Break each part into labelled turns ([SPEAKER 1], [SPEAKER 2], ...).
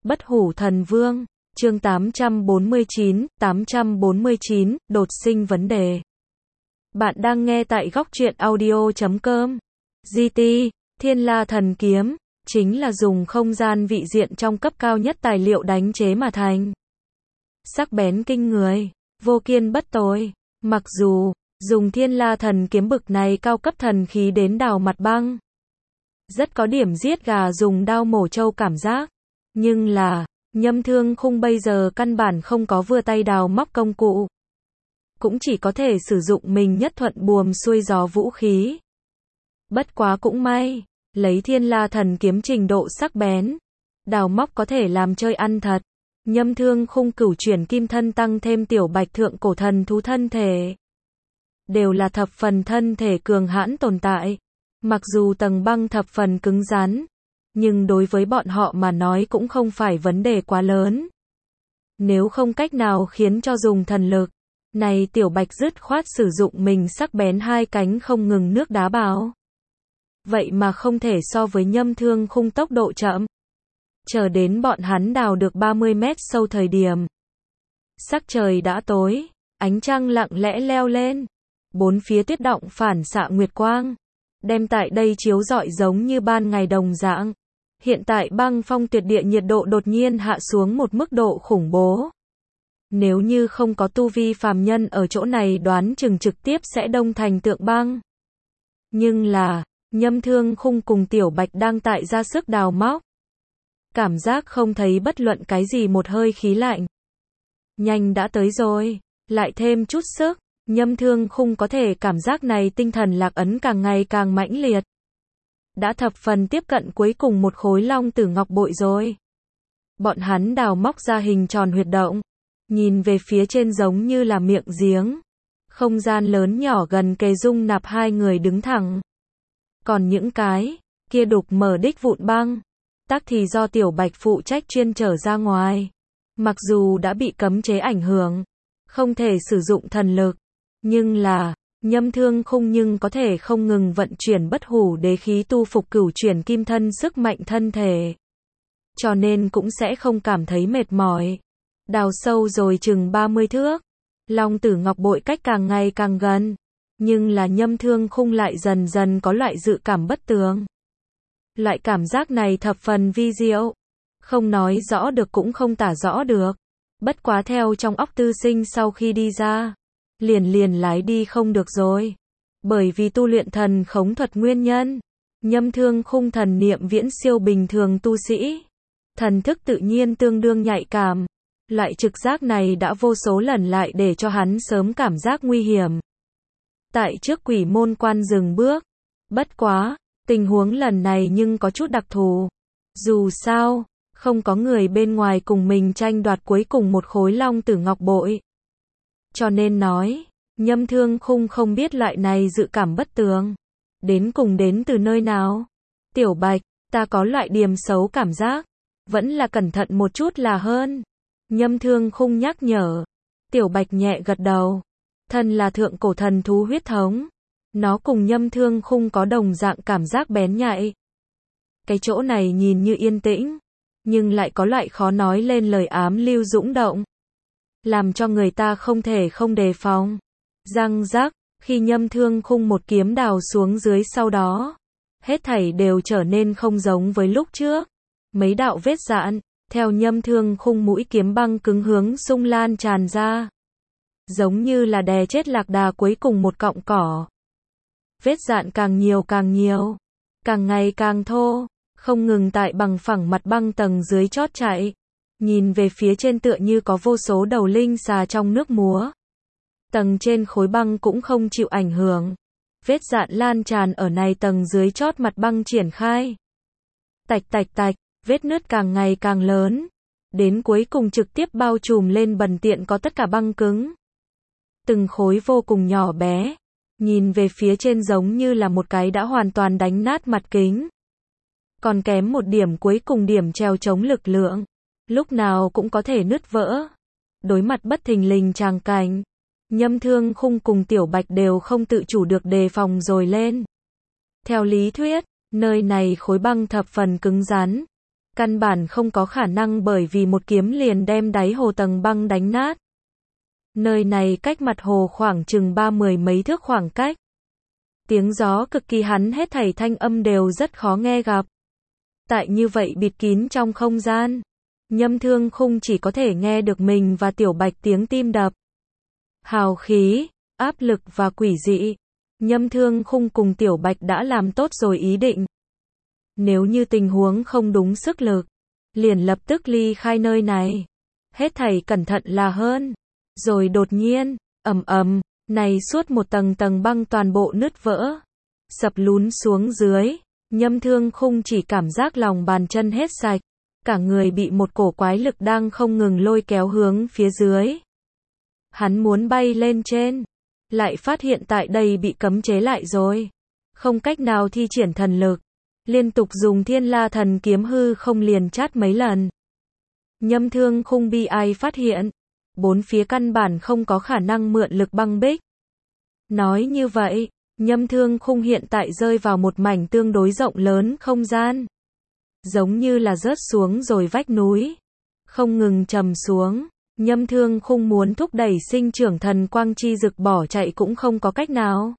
[SPEAKER 1] Bất hủ thần vương, chương 849, đột sinh vấn đề. Bạn đang nghe tại góc truyện audio.com. GT, Thiên La Thần Kiếm, chính là dùng không gian vị diện trong cấp cao nhất tài liệu đánh chế mà thành. Sắc bén kinh người, vô kiên bất tồi. Mặc dù, dùng Thiên La Thần Kiếm bực này cao cấp thần khí đến đào mặt băng. Rất có điểm giết gà dùng đao mổ trâu cảm giác. Nhưng là, Nhâm Thương Khung bây giờ căn bản không có vừa tay đào móc công cụ. Cũng chỉ có thể sử dụng mình nhất thuận buồm xuôi gió vũ khí. Bất quá cũng may, lấy Thiên La Thần Kiếm trình độ sắc bén. Đào móc có thể làm chơi ăn thật. Nhâm Thương Khung cửu chuyển kim thân tăng thêm tiểu bạch thượng cổ thần thú thân thể. Đều là thập phần thân thể cường hãn tồn tại. Mặc dù tầng băng thập phần cứng rắn, nhưng đối với bọn họ mà nói cũng không phải vấn đề quá lớn. Nếu không cách nào khiến cho dùng thần lực, này tiểu bạch dứt khoát sử dụng mình sắc bén hai cánh không ngừng nước đá bào. Vậy mà không thể so với Nhâm Thương Khung tốc độ chậm. Chờ đến bọn hắn đào được 30 mét sâu thời điểm. Sắc trời đã tối, ánh trăng lặng lẽ leo lên. Bốn phía tuyết động phản xạ nguyệt quang. Đem tại đây chiếu rọi giống như ban ngày đồng dạng. Hiện tại băng phong tuyệt địa nhiệt độ đột nhiên hạ xuống một mức độ khủng bố. Nếu như không có tu vi phàm nhân ở chỗ này đoán chừng trực tiếp sẽ đông thành tượng băng. Nhưng là, Nhâm Thương Khung cùng tiểu bạch đang tại ra sức đào móc. Cảm giác không thấy bất luận cái gì một hơi khí lạnh. Nhanh đã tới rồi, lại thêm chút sức. Nhâm Thương Khung có thể cảm giác này tinh thần lạc ấn càng ngày càng mãnh liệt. Đã thập phần tiếp cận cuối cùng một khối long tử ngọc bội rồi. Bọn hắn đào móc ra hình tròn huyệt động. Nhìn về phía trên giống như là miệng giếng. Không gian lớn nhỏ gần kề dung nạp hai người đứng thẳng. Còn những cái kia đục mở đích vụn băng. Tắc thì do tiểu bạch phụ trách chuyên trở ra ngoài. Mặc dù đã bị cấm chế ảnh hưởng. Không thể sử dụng thần lực. Nhưng là, Nhâm Thương Khung nhưng có thể không ngừng vận chuyển bất hủ đế khí tu phục cửu chuyển kim thân sức mạnh thân thể. Cho nên cũng sẽ không cảm thấy mệt mỏi. Đào sâu rồi chừng 30 thước. Long tử ngọc bội cách càng ngày càng gần. Nhưng là Nhâm Thương Khung lại dần dần có loại dự cảm bất tường. Loại cảm giác này thập phần vi diệu. Không nói rõ được cũng không tả rõ được. Bất quá theo trong óc tư sinh sau khi đi ra. Liền lái đi không được rồi. Bởi vì tu luyện thần khống thuật nguyên nhân. Nhâm Thương Khung thần niệm viễn siêu bình thường tu sĩ. Thần thức tự nhiên tương đương nhạy cảm. Loại trực giác này đã vô số lần lại để cho hắn sớm cảm giác nguy hiểm. Tại trước quỷ môn quan dừng bước. Bất quá, tình huống lần này nhưng có chút đặc thù. Dù sao, không có người bên ngoài cùng mình tranh đoạt cuối cùng một khối long tử ngọc bội. Cho nên nói, Nhâm Thương Khung không biết loại này dự cảm bất tường. Đến cùng đến từ nơi nào? Tiểu bạch, ta có loại điềm xấu cảm giác. Vẫn là cẩn thận một chút là hơn. Nhâm Thương Khung nhắc nhở. Tiểu bạch nhẹ gật đầu. Thân là thượng cổ thần thú huyết thống. Nó cùng Nhâm Thương Khung có đồng dạng cảm giác bén nhạy. Cái chỗ này nhìn như yên tĩnh. Nhưng lại có loại khó nói lên lời ám lưu dũng động. Làm cho người ta không thể không đề phòng. Răng rắc, khi Nhâm Thương Khung một kiếm đào xuống dưới sau đó. Hết thảy đều trở nên không giống với lúc trước. Mấy đạo vết dạn, theo Nhâm Thương Khung mũi kiếm băng cứng hướng xung lan tràn ra. Giống như là đè chết lạc đà cuối cùng một cọng cỏ. Vết dạn càng nhiều, càng ngày càng thô, không ngừng tại bằng phẳng mặt băng tầng dưới chót chạy. Nhìn về phía trên tựa như có vô số đầu linh xà trong nước múa. Tầng trên khối băng cũng không chịu ảnh hưởng. Vết dạn lan tràn ở này tầng dưới chót mặt băng triển khai. Tạch, vết nứt càng ngày càng lớn. Đến cuối cùng trực tiếp bao trùm lên bần tiện có tất cả băng cứng. Từng khối vô cùng nhỏ bé. Nhìn về phía trên giống như là một cái đã hoàn toàn đánh nát mặt kính. Còn kém một điểm cuối cùng điểm trèo chống lực lượng. Lúc nào cũng có thể nứt vỡ. Đối mặt bất thình lình tràng cảnh. Nhâm Thương Khung cùng tiểu bạch đều không tự chủ được đề phòng rồi lên. Theo lý thuyết, nơi này khối băng thập phần cứng rắn. Căn bản không có khả năng bởi vì một kiếm liền đem đáy hồ tầng băng đánh nát. Nơi này cách mặt hồ khoảng chừng 30 mấy thước khoảng cách. Tiếng gió cực kỳ hắn hết thảy thanh âm đều rất khó nghe gặp. Tại như vậy bịt kín trong không gian, Nhâm Thương Khung chỉ có thể nghe được mình và Tiểu Bạch tiếng tim đập. Hào khí, áp lực và quỷ dị. Nhâm Thương Khung cùng Tiểu Bạch đã làm tốt rồi ý định. Nếu như tình huống không đúng sức lực, liền lập tức ly khai nơi này. Hết thảy cẩn thận là hơn. Rồi đột nhiên, ầm ầm, này suốt một tầng tầng băng toàn bộ nứt vỡ, sập lún xuống dưới. Nhâm Thương Khung chỉ cảm giác lòng bàn chân hết sạch, cả người bị một cổ quái lực đang không ngừng lôi kéo hướng phía dưới. Hắn muốn bay lên trên, lại phát hiện tại đây bị cấm chế lại rồi, không cách nào thi triển thần lực, liên tục dùng Thiên La Thần Kiếm hư không liền chát mấy lần. Nhâm Thương Khung bi ai phát hiện, bốn phía căn bản không có khả năng mượn lực băng bích. Nói như vậy, Nhâm Thương Khung hiện tại rơi vào một mảnh tương đối rộng lớn không gian. Giống như là rớt xuống rồi vách núi. Không ngừng trầm xuống. Nhâm Thương Khung muốn thúc đẩy sinh trưởng thần quang chi dực bỏ chạy cũng không có cách nào.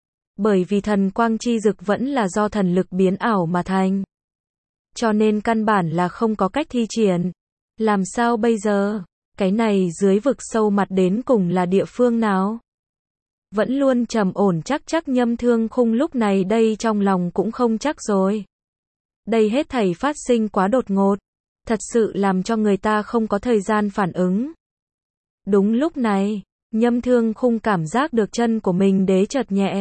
[SPEAKER 1] Bởi vì thần quang chi dực vẫn là do thần lực biến ảo mà thành. Cho nên căn bản là không có cách thi triển. Làm sao bây giờ? Cái này dưới vực sâu mặt đến cùng là địa phương nào? Vẫn luôn trầm ổn chắc Nhâm Thương Khung lúc này đây trong lòng cũng không chắc rồi. Đây hết thảy phát sinh quá đột ngột, thật sự làm cho người ta không có thời gian phản ứng. Đúng lúc này, Nhâm Thương Khung cảm giác được chân của mình đế chợt nhẹ.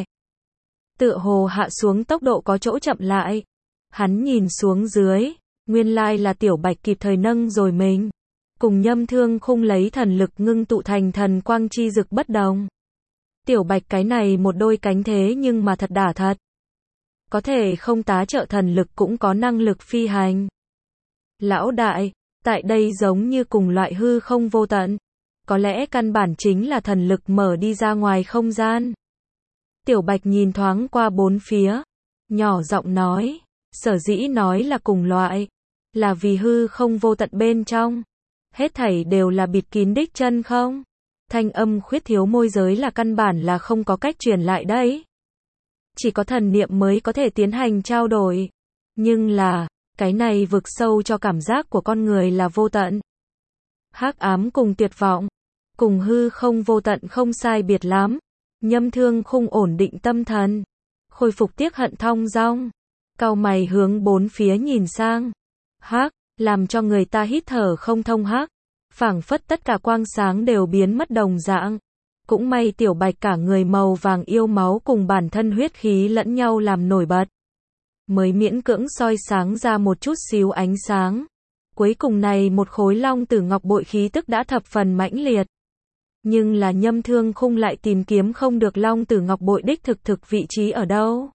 [SPEAKER 1] Tựa hồ hạ xuống tốc độ có chỗ chậm lại. Hắn nhìn xuống dưới, nguyên lai là Tiểu Bạch kịp thời nâng rồi mình. Cùng Nhâm Thương Khung lấy thần lực ngưng tụ thành thần quang chi dực bất đồng. Tiểu Bạch cái này một đôi cánh thế nhưng mà thật đả thật. Có thể không tá trợ thần lực cũng có năng lực phi hành. Lão đại, tại đây giống như cùng loại hư không vô tận. Có lẽ căn bản chính là thần lực mở đi ra ngoài không gian. Tiểu Bạch nhìn thoáng qua bốn phía, nhỏ giọng nói, sở dĩ nói là cùng loại, là vì hư không vô tận bên trong. Hết thảy đều là bịt kín đích chân không? Thanh âm khuyết thiếu môi giới là căn bản là không có cách truyền lại đấy. Chỉ có thần niệm mới có thể tiến hành trao đổi. Nhưng là, cái này vực sâu cho cảm giác của con người là vô tận. Hắc ám cùng tuyệt vọng, cùng hư không vô tận không sai biệt lắm. Nhâm Thương Khung ổn định tâm thần, khôi phục tiếc hận thong dong, cau mày hướng bốn phía nhìn sang. Hắc, làm cho người ta hít thở không thông hắc. Phảng phất tất cả quang sáng đều biến mất đồng dạng. Cũng may Tiểu Bạch cả người màu vàng yêu máu cùng bản thân huyết khí lẫn nhau làm nổi bật. Mới miễn cưỡng soi sáng ra một chút xíu ánh sáng. Cuối cùng này một khối long tử ngọc bội khí tức đã thập phần mãnh liệt. Nhưng là Nhâm Thương Khung lại tìm kiếm không được long tử ngọc bội đích thực vị trí ở đâu.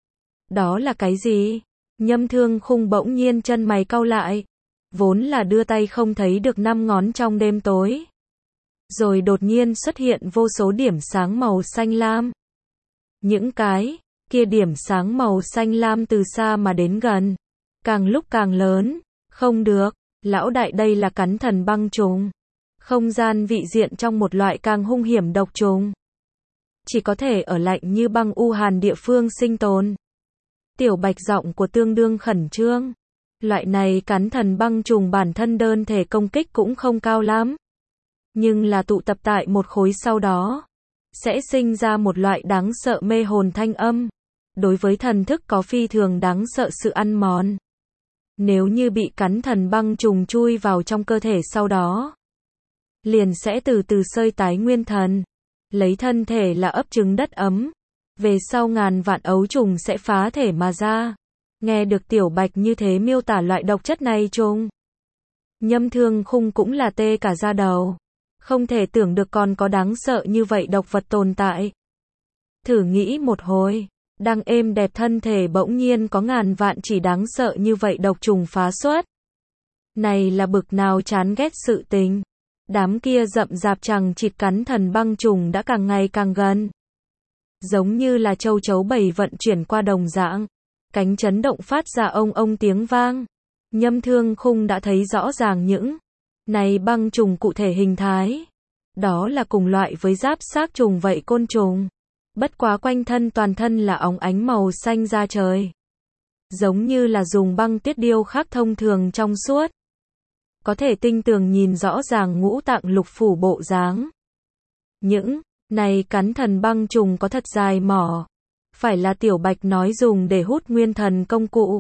[SPEAKER 1] Đó là cái gì? Nhâm Thương Khung bỗng nhiên chân mày cau lại. Vốn là đưa tay không thấy được 5 ngón trong đêm tối. Rồi đột nhiên xuất hiện vô số điểm sáng màu xanh lam. Những cái kia điểm sáng màu xanh lam từ xa mà đến gần. Càng lúc càng lớn. Không được, lão đại đây là cắn thần băng trùng. Không gian vị diện trong một loại càng hung hiểm độc trùng. Chỉ có thể ở lạnh như băng u hàn địa phương sinh tồn. Tiểu Bạch giọng của tương đương khẩn trương. Loại này cắn thần băng trùng bản thân đơn thể công kích cũng không cao lắm. Nhưng là tụ tập tại một khối sau đó. Sẽ sinh ra một loại đáng sợ mê hồn thanh âm. Đối với thần thức có phi thường đáng sợ sự ăn mòn. Nếu như bị cắn thần băng trùng chui vào trong cơ thể sau đó. Liền sẽ từ từ sơi tái nguyên thần. Lấy thân thể là ấp trứng đất ấm. Về sau ngàn vạn ấu trùng sẽ phá thể mà ra. Nghe được Tiểu Bạch như thế miêu tả loại độc chất này trùng. Nhâm Thương Khung cũng là tê cả da đầu. Không thể tưởng được còn có đáng sợ như vậy độc vật tồn tại. Thử nghĩ một hồi, đang êm đẹp thân thể bỗng nhiên có ngàn vạn chỉ đáng sợ như vậy độc trùng phá xuất. Này là bực nào chán ghét sự tình. Đám kia rậm rạp chằng chịt cắn thần băng trùng đã càng ngày càng gần. Giống như là châu chấu bầy vận chuyển qua đồng dạng. Cánh chấn động phát ra ông tiếng vang. Nhâm Thương Khung đã thấy rõ ràng những này băng trùng cụ thể hình thái. Đó là cùng loại với giáp xác trùng vậy côn trùng. Bất quá quanh thân toàn thân là óng ánh màu xanh da trời. Giống như là dùng băng tiết điêu khắc thông thường trong suốt. Có thể tinh tường nhìn rõ ràng ngũ tạng lục phủ bộ dáng. Những này cắn thần băng trùng có thật dài mỏ. Phải là Tiểu Bạch nói dùng để hút nguyên thần công cụ.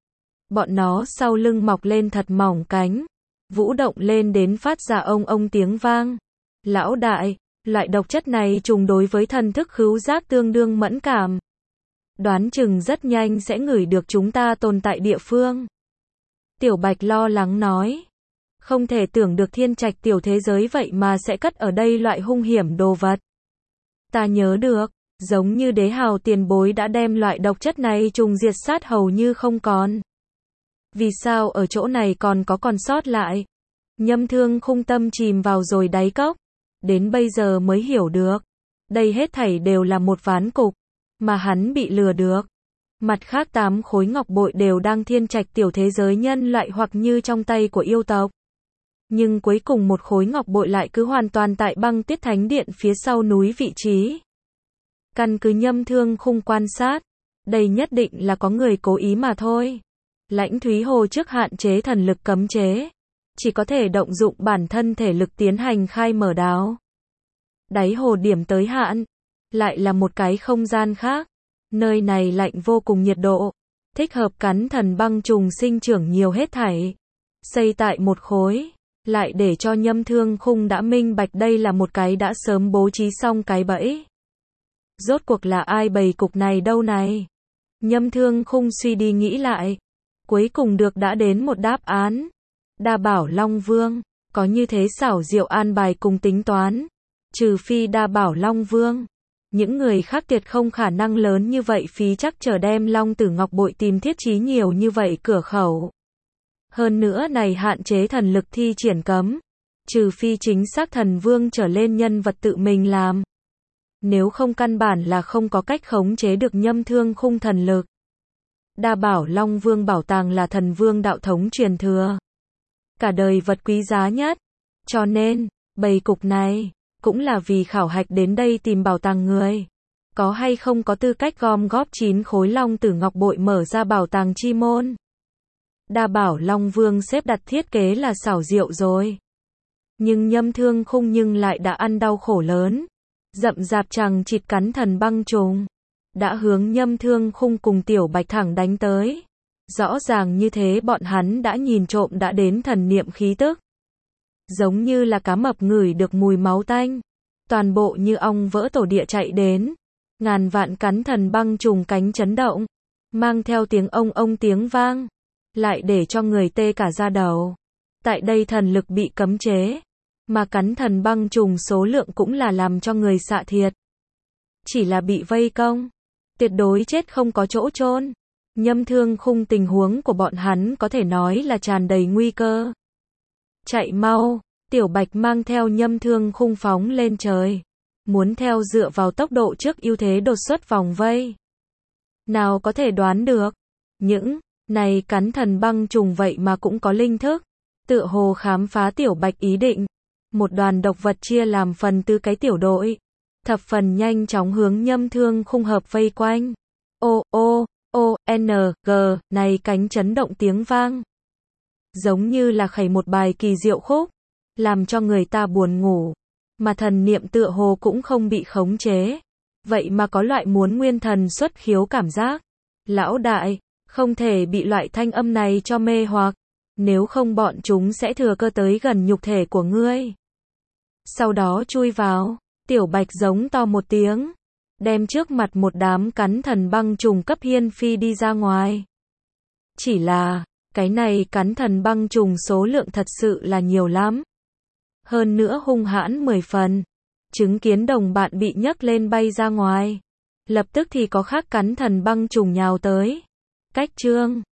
[SPEAKER 1] Bọn nó sau lưng mọc lên thật mỏng cánh. Vũ động lên đến phát ra ông tiếng vang. Lão đại, loại độc chất này trùng đối với thần thức khứu giác tương đương mẫn cảm. Đoán chừng rất nhanh sẽ ngửi được chúng ta tồn tại địa phương. Tiểu Bạch lo lắng nói. Không thể tưởng được thiên trạch tiểu thế giới vậy mà sẽ cất ở đây loại hung hiểm đồ vật. Ta nhớ được, giống như Đế Hào tiền bối đã đem loại độc chất này trùng diệt sát hầu như không còn. Vì sao ở chỗ này còn sót lại? Nhâm Thương Khung tâm chìm vào rồi đáy cốc. Đến bây giờ mới hiểu được. Đây hết thảy đều là một ván cục. Mà hắn bị lừa được. Mặt khác 8 khối ngọc bội đều đang thiên trạch tiểu thế giới nhân loại hoặc như trong tay của yêu tộc. Nhưng cuối cùng một khối ngọc bội lại cứ hoàn toàn tại băng tiết thánh điện phía sau núi vị trí. Căn cứ Nhâm Thương Khung quan sát. Đây nhất định là có người cố ý mà thôi. Lãnh Thúy Hồ trước hạn chế thần lực cấm chế. Chỉ có thể động dụng bản thân thể lực tiến hành khai mở đáo. Đáy hồ điểm tới hạn. Lại là một cái không gian khác. Nơi này lạnh vô cùng nhiệt độ. Thích hợp cắn thần băng trùng sinh trưởng nhiều hết thảy. Xây tại một khối. Lại để cho Nhâm Thương Khung đã minh bạch đây là một cái đã sớm bố trí xong cái bẫy. Rốt cuộc là ai bày cục này đâu này? Nhâm Thương Khung suy đi nghĩ lại. Cuối cùng đã đến một đáp án. Đa Bảo Long Vương. Có như thế xảo diệu an bài cùng tính toán. Trừ phi Đa Bảo Long Vương. Những người khác tuyệt không khả năng lớn như vậy phí chắc trở đem Long Tử Ngọc Bội tìm thiết trí nhiều như vậy cửa khẩu. Hơn nữa này hạn chế thần lực thi triển cấm. Trừ phi chính xác thần vương trở lên nhân vật tự mình làm. Nếu không căn bản là không có cách khống chế được Nhâm Thương Khung thần lực. Đa Bảo Long Vương bảo tàng là thần vương đạo thống truyền thừa. Cả đời vật quý giá nhất. Cho nên, bày cục này, cũng là vì khảo hạch đến đây tìm bảo tàng người. Có hay không có tư cách gom góp 9 khối Long Tử Ngọc Bội mở ra bảo tàng chi môn. Đa Bảo Long Vương xếp đặt thiết kế là xảo diệu rồi. Nhưng Nhâm Thương Khung lại đã ăn đau khổ lớn. Rậm rạp chằng chịt cắn thần băng trùng. Đã hướng Nhâm Thương Khung cùng Tiểu Bạch thẳng đánh tới. Rõ ràng như thế bọn hắn đã nhìn trộm đã đến thần niệm khí tức. Giống như là cá mập ngửi được mùi máu tanh. Toàn bộ như ong vỡ tổ địa chạy đến. Ngàn vạn cắn thần băng trùng cánh chấn động. Mang theo tiếng ông tiếng vang. Lại để cho người tê cả da đầu. Tại đây thần lực bị cấm chế. Mà cắn thần băng trùng số lượng cũng là làm cho người xạ thiệt. Chỉ là bị vây công. Tuyệt đối chết không có chỗ chôn. Nhâm Thương Khung tình huống của bọn hắn có thể nói là tràn đầy nguy cơ. Chạy mau, Tiểu Bạch mang theo Nhâm Thương Khung phóng lên trời. Muốn theo dựa vào tốc độ trước ưu thế đột xuất vòng vây. Nào có thể đoán được. Những này cắn thần băng trùng vậy mà cũng có linh thức. Tựa hồ khám phá Tiểu Bạch ý định. Một đoàn độc vật chia làm phần tư cái tiểu đội. Thập phần nhanh chóng hướng Nhâm Thương Khung hợp vây quanh. G, này cánh chấn động tiếng vang. Giống như là khẩy một bài kỳ diệu khúc. Làm cho người ta buồn ngủ. Mà thần niệm tựa hồ cũng không bị khống chế. Vậy mà có loại muốn nguyên thần xuất khiếu cảm giác. Lão đại, không thể bị loại thanh âm này cho mê hoặc. Nếu không bọn chúng sẽ thừa cơ tới gần nhục thể của ngươi. Sau đó chui vào. Tiểu Bạch giống to một tiếng. Đem trước mặt một đám cắn thần băng trùng cấp hiên phi đi ra ngoài. Chỉ là, cái này cắn thần băng trùng số lượng thật sự là nhiều lắm. Hơn nữa hung hãn 10 phần. Chứng kiến đồng bạn bị nhấc lên bay ra ngoài. Lập tức thì có khác cắn thần băng trùng nhào tới. Cách chương